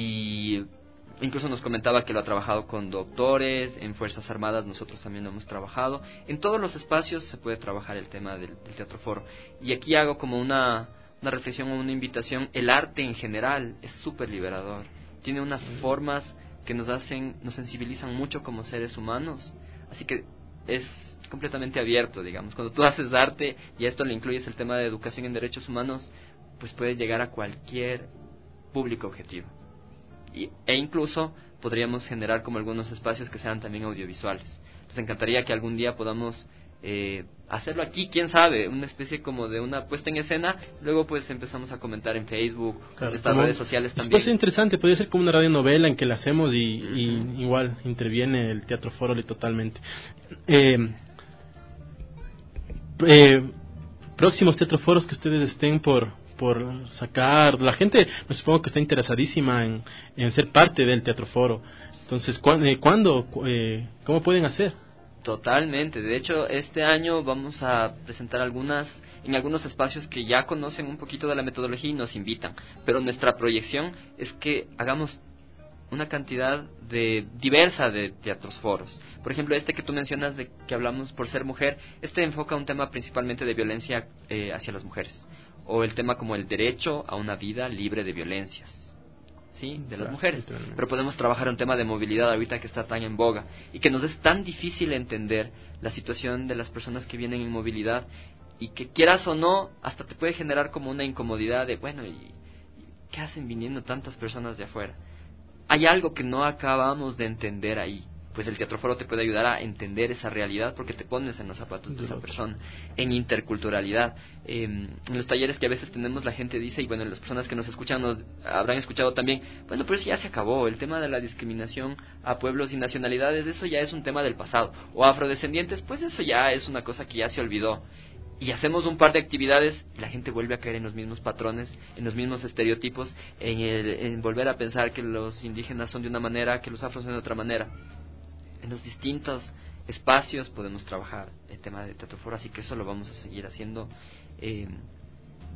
y incluso nos comentaba que lo ha trabajado con doctores, en Fuerzas Armadas nosotros también lo hemos trabajado. En todos los espacios se puede trabajar el tema del, del Teatro Foro. Y aquí hago como una, una reflexión o una invitación. El arte en general es súper liberador. Tiene unas mm. formas que nos hacen, nos sensibilizan mucho como seres humanos, así que es completamente abierto, digamos. Cuando tú haces arte y a esto le incluyes el tema de educación en derechos humanos, pues puedes llegar a cualquier público objetivo, y, e incluso podríamos generar como algunos espacios que sean también audiovisuales. Nos encantaría que algún día podamos eh, hacerlo aquí, quién sabe, una especie como de una puesta en escena, luego pues empezamos a comentar en Facebook, claro, en estas como, redes sociales también. Puede ser interesante, podría ser como una radionovela en que la hacemos y, y igual interviene el Teatro Foro totalmente. Eh, eh, próximos Teatro Foros que ustedes estén por por sacar, la gente me supongo que está interesadísima en, en ser parte del Teatro Foro, entonces ¿cuándo, eh, ¿cuándo eh, cómo pueden hacer? Totalmente, de hecho este año vamos a presentar algunas, en algunos espacios que ya conocen un poquito de la metodología y nos invitan, pero nuestra proyección es que hagamos una cantidad de diversa de teatros foros. Por ejemplo, este que tú mencionas de que hablamos por ser mujer, este enfoca un tema principalmente de violencia eh, hacia las mujeres, o el tema como el derecho a una vida libre de violencias, ¿sí? De las mujeres. Pero podemos trabajar un tema de movilidad ahorita que está tan en boga y que nos es tan difícil entender la situación de las personas que vienen en movilidad y que quieras o no, hasta te puede generar como una incomodidad de, bueno, ¿y qué hacen viniendo tantas personas de afuera? Hay algo que no acabamos de entender ahí. Pues el Teatro Foro te puede ayudar a entender esa realidad porque te pones en los zapatos de esa persona, en interculturalidad. Eh, en los talleres que a veces tenemos, la gente dice, y bueno, las personas que nos escuchan nos habrán escuchado también, bueno, pero eso ya se acabó, el tema de la discriminación a pueblos y nacionalidades, eso ya es un tema del pasado, o afrodescendientes, pues eso ya es una cosa que ya se olvidó. Y hacemos un par de actividades y la gente vuelve a caer en los mismos patrones, en los mismos estereotipos, en, el, en volver a pensar que los indígenas son de una manera, que los afros son de otra manera. En los distintos espacios podemos trabajar el tema de Teatro Foro, así que eso lo vamos a seguir haciendo. Eh,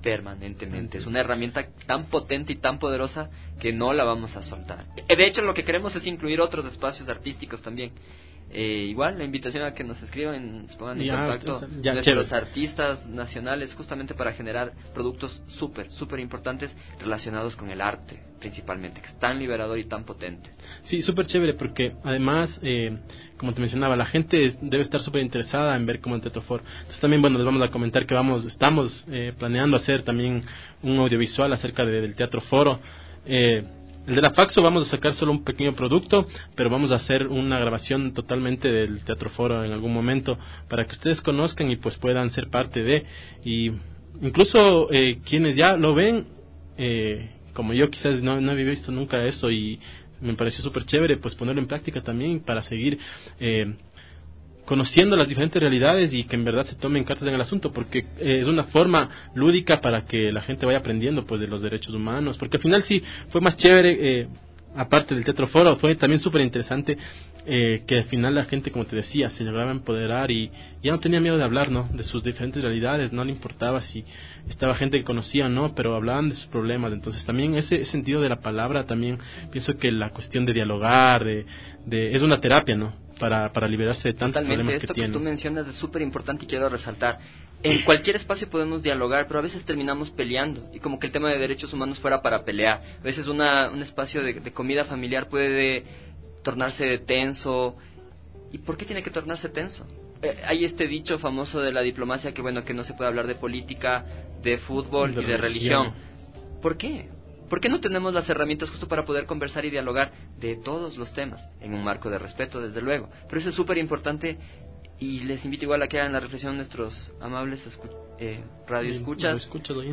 permanentemente. Es una herramienta tan potente y tan poderosa que no la vamos a soltar. De hecho, lo que queremos es incluir otros espacios artísticos también. Eh, igual, la invitación a que nos escriban, se pongan en ya, contacto ya, nuestros chévere. artistas nacionales, justamente para generar productos súper, súper importantes relacionados con el arte, principalmente, que es tan liberador y tan potente. Sí, súper chévere, porque además, eh, como te mencionaba, la gente es, debe estar súper interesada en ver cómo el Teatro Foro. Entonces también, bueno, les vamos a comentar que vamos, estamos eh, planeando hacer también un audiovisual acerca de, del Teatro Foro. Eh, El de la Faxo vamos a sacar solo un pequeño producto, pero vamos a hacer una grabación totalmente del Teatro Foro en algún momento para que ustedes conozcan y pues puedan ser parte de. Y incluso eh, quienes ya lo ven, eh, como yo quizás no, no había visto nunca eso y me pareció súper chévere, pues ponerlo en práctica también para seguir eh, conociendo las diferentes realidades y que en verdad se tomen cartas en el asunto, porque eh, es una forma lúdica para que la gente vaya aprendiendo pues de los derechos humanos, porque al final sí fue más chévere, eh, aparte del Teatro Foro, fue también súper interesante eh, que al final la gente, como te decía, se lograba empoderar y ya no tenía miedo de hablar, ¿no?, de sus diferentes realidades, no le importaba si estaba gente que conocía o no, pero hablaban de sus problemas. Entonces también ese sentido de la palabra, también pienso que la cuestión de dialogar de, de es una terapia, ¿no?, para, para liberarse de tantos Totalmente, problemas que esto tienen. que tú mencionas es súper importante y quiero resaltar. En cualquier espacio podemos dialogar, pero a veces terminamos peleando, y como que el tema de derechos humanos fuera para pelear. A veces una, un espacio de, de comida familiar puede tornarse tenso. ¿Y por qué tiene que tornarse tenso? Eh, hay este dicho famoso de la diplomacia que, bueno, que no se puede hablar de política, de fútbol De y de religión. religión. ¿Por qué? ¿Por qué no tenemos las herramientas justo para poder conversar y dialogar de todos los temas? En un marco de respeto, desde luego. Pero eso es súper importante y les invito igual a que hagan la reflexión nuestros amables escu- eh, radioescuchas,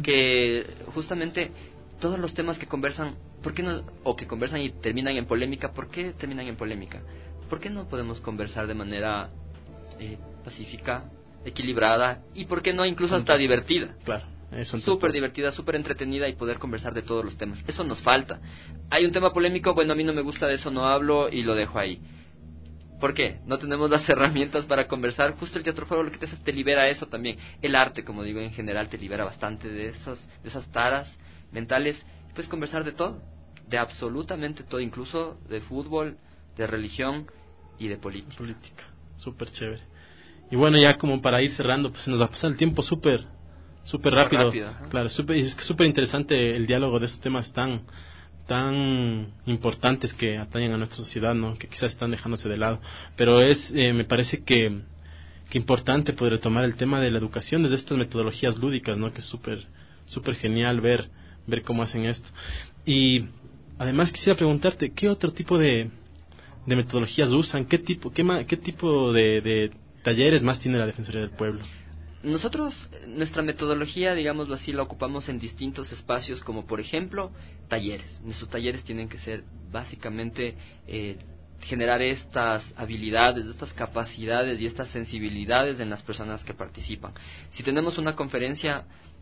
que justamente todos los temas que conversan, ¿por qué no, o que conversan y terminan en polémica, ¿por qué terminan en polémica? ¿Por qué no podemos conversar de manera eh, pacífica, equilibrada y por qué no incluso hasta divertida? Claro. Súper divertida, súper entretenida y poder conversar de todos los temas. Eso nos falta. Hay un tema polémico, bueno, a mí no me gusta, de eso no hablo y lo dejo ahí. ¿Por qué? No tenemos las herramientas para conversar. Justo el Teatro Foro lo que te hace es te libera eso también. El arte, como digo, en general te libera bastante de esos, de esas taras mentales. Puedes conversar de todo, de absolutamente todo, incluso de fútbol, de religión y de política. Política, súper chévere. Y bueno, ya como para ir cerrando, pues se nos va a pasar el tiempo súper súper rápido, rápido claro, super, es que súper interesante el diálogo de esos temas tan tan importantes que atañen a nuestra sociedad, ¿no?, que quizás están dejándose de lado, pero es eh, me parece que que importante poder retomar el tema de la educación desde estas metodologías lúdicas, ¿no?, que es súper súper genial ver ver cómo hacen esto. Y además quisiera preguntarte, ¿qué otro tipo de de metodologías usan? ¿Qué tipo qué ma, qué tipo de, de talleres más tiene la Defensoría del Pueblo? Nosotros, nuestra metodología, digámoslo así, la ocupamos en distintos espacios, como por ejemplo, talleres. Nuestros talleres tienen que ser básicamente eh, generar estas habilidades, estas capacidades y estas sensibilidades en las personas que participan. Si tenemos una conferencia,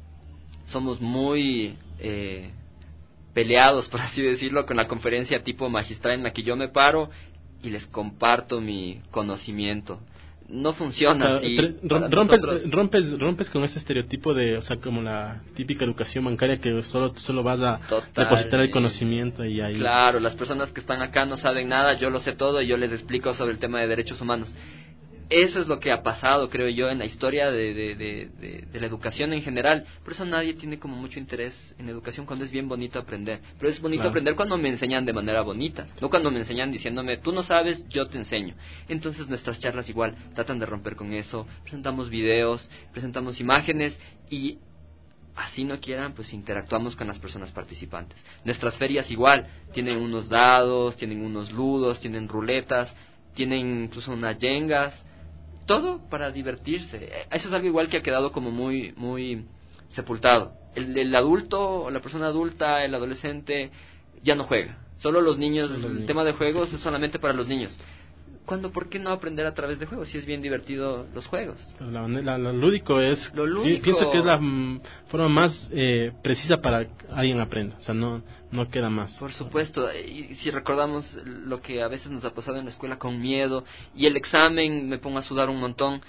somos muy eh, peleados, por así decirlo, con la conferencia tipo magistral en la que yo me paro y les comparto mi conocimiento. No funciona así. Rompes, rompes, rompes con ese estereotipo de, o sea, como la típica educación bancaria que solo solo vas a Total, depositar el conocimiento y ahí. Claro, las personas que están acá no saben nada, yo lo sé todo y yo les explico sobre el tema de derechos humanos. Eso es lo que ha pasado, creo yo, en la historia de, de, de, de, de la educación en general. Por eso nadie tiene como mucho interés en educación, cuando es bien bonito aprender. Pero es bonito claro. aprender cuando me enseñan de manera bonita, no cuando me enseñan diciéndome, tú no sabes, yo te enseño. Entonces nuestras charlas igual tratan de romper con eso. Presentamos videos, presentamos imágenes y así no quieran, pues interactuamos con las personas participantes. Nuestras ferias igual, tienen unos dados, tienen unos ludos, tienen ruletas, tienen incluso unas yengas. Todo para divertirse. Eso es algo igual que ha quedado como muy muy sepultado. El, el adulto, o la persona adulta, el adolescente, ya no juega. Solo los niños, Solo el niños. tema de juegos es solamente para los niños. ¿Cuándo? ¿Por qué no aprender a través de juegos? Si es bien divertido los juegos. La, la, lo lúdico es... Lo lúdico. Pienso que es la m, forma más eh, precisa para que alguien aprenda. O sea, no, no queda más. Por supuesto. Y si recordamos lo que a veces nos ha pasado en la escuela con miedo, y el examen me pongo a sudar un montón,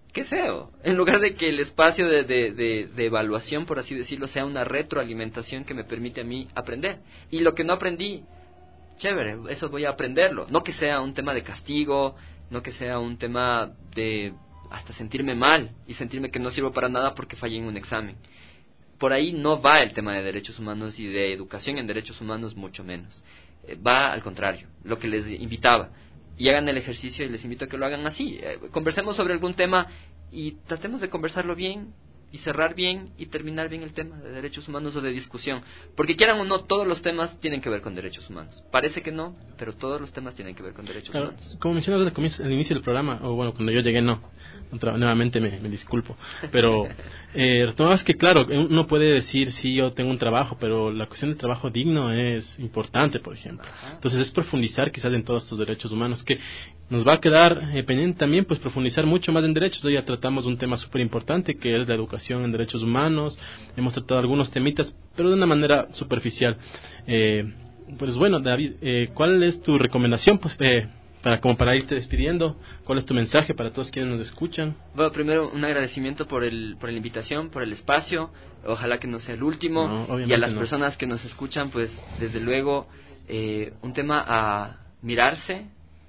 qué feo. En lugar de que el espacio de, de, de, de evaluación, por así decirlo, sea una retroalimentación que me permite a mí aprender. Y lo que no aprendí, chévere, eso voy a aprenderlo. No que sea un tema de castigo, no que sea un tema de hasta sentirme mal y sentirme que no sirvo para nada porque fallé en un examen. Por ahí no va el tema de derechos humanos y de educación en derechos humanos, mucho menos. Eh, va al contrario, lo que les invitaba. Y hagan el ejercicio y les invito a que lo hagan así. Eh, conversemos sobre algún tema y tratemos de conversarlo bien y cerrar bien y terminar bien el tema de derechos humanos o de discusión. Porque quieran o no, todos los temas tienen que ver con derechos humanos. Parece que no, pero todos los temas tienen que ver con derechos claro, humanos. Como mencionabas al, comienzo, al inicio del programa, o bueno, cuando yo llegué no, otra, nuevamente me, me disculpo, pero eh, retomabas que claro, uno puede decir sí, yo tengo un trabajo, pero la cuestión del trabajo digno es importante, por ejemplo. Entonces es profundizar quizás en todos estos derechos humanos, que nos va a quedar eh, pendiente también pues profundizar mucho más en derechos. Hoy ya tratamos un tema súper importante que es la educación en derechos humanos, hemos tratado algunos temitas, pero de una manera superficial. Eh, pues bueno, David, eh, ¿cuál es tu recomendación pues eh, para como para irte despidiendo? ¿Cuál es tu mensaje para todos quienes nos escuchan? Bueno, primero un agradecimiento por el por la invitación, por el espacio, ojalá que no sea el último, no, y a las no. personas que nos escuchan, pues desde luego eh, un tema a mirarse,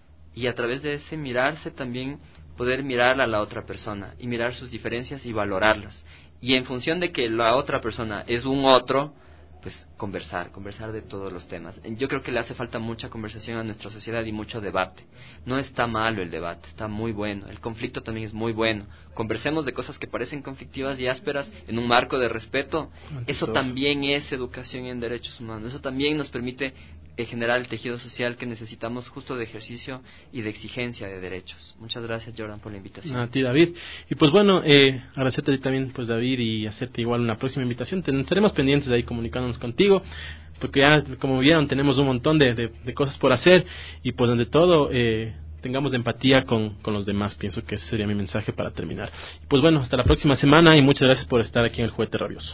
y a través de ese mirarse también poder mirar a la otra persona y mirar sus diferencias y valorarlas, y en función de que la otra persona es un otro, pues conversar, conversar de todos los temas. Yo creo que le hace falta mucha conversación a nuestra sociedad y mucho debate. No está malo el debate, está muy bueno. El conflicto también es muy bueno. Conversemos de cosas que parecen conflictivas y ásperas en un marco de respeto. Eso también es educación en derechos humanos. Eso también nos permite eh, generar el tejido social que necesitamos, justo de ejercicio y de exigencia de derechos. Muchas gracias, Jordan, por la invitación. A ti, David. Y pues bueno, eh, agradecerte también, pues David, y hacerte igual una próxima invitación. Ten, estaremos pendientes de ahí comunicándonos contigo, porque ya, como vieron, tenemos un montón de, de, de cosas por hacer, y pues ante todo eh, tengamos empatía con, con los demás. Pienso que ese sería mi mensaje para terminar. Y pues bueno, hasta la próxima semana y muchas gracias por estar aquí en el Juguete Rabioso.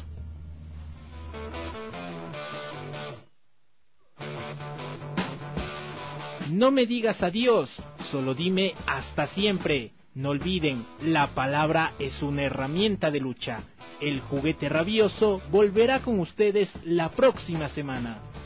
No me digas adiós, solo dime hasta siempre. No olviden, la palabra es una herramienta de lucha. El Juguete Rabioso volverá con ustedes la próxima semana.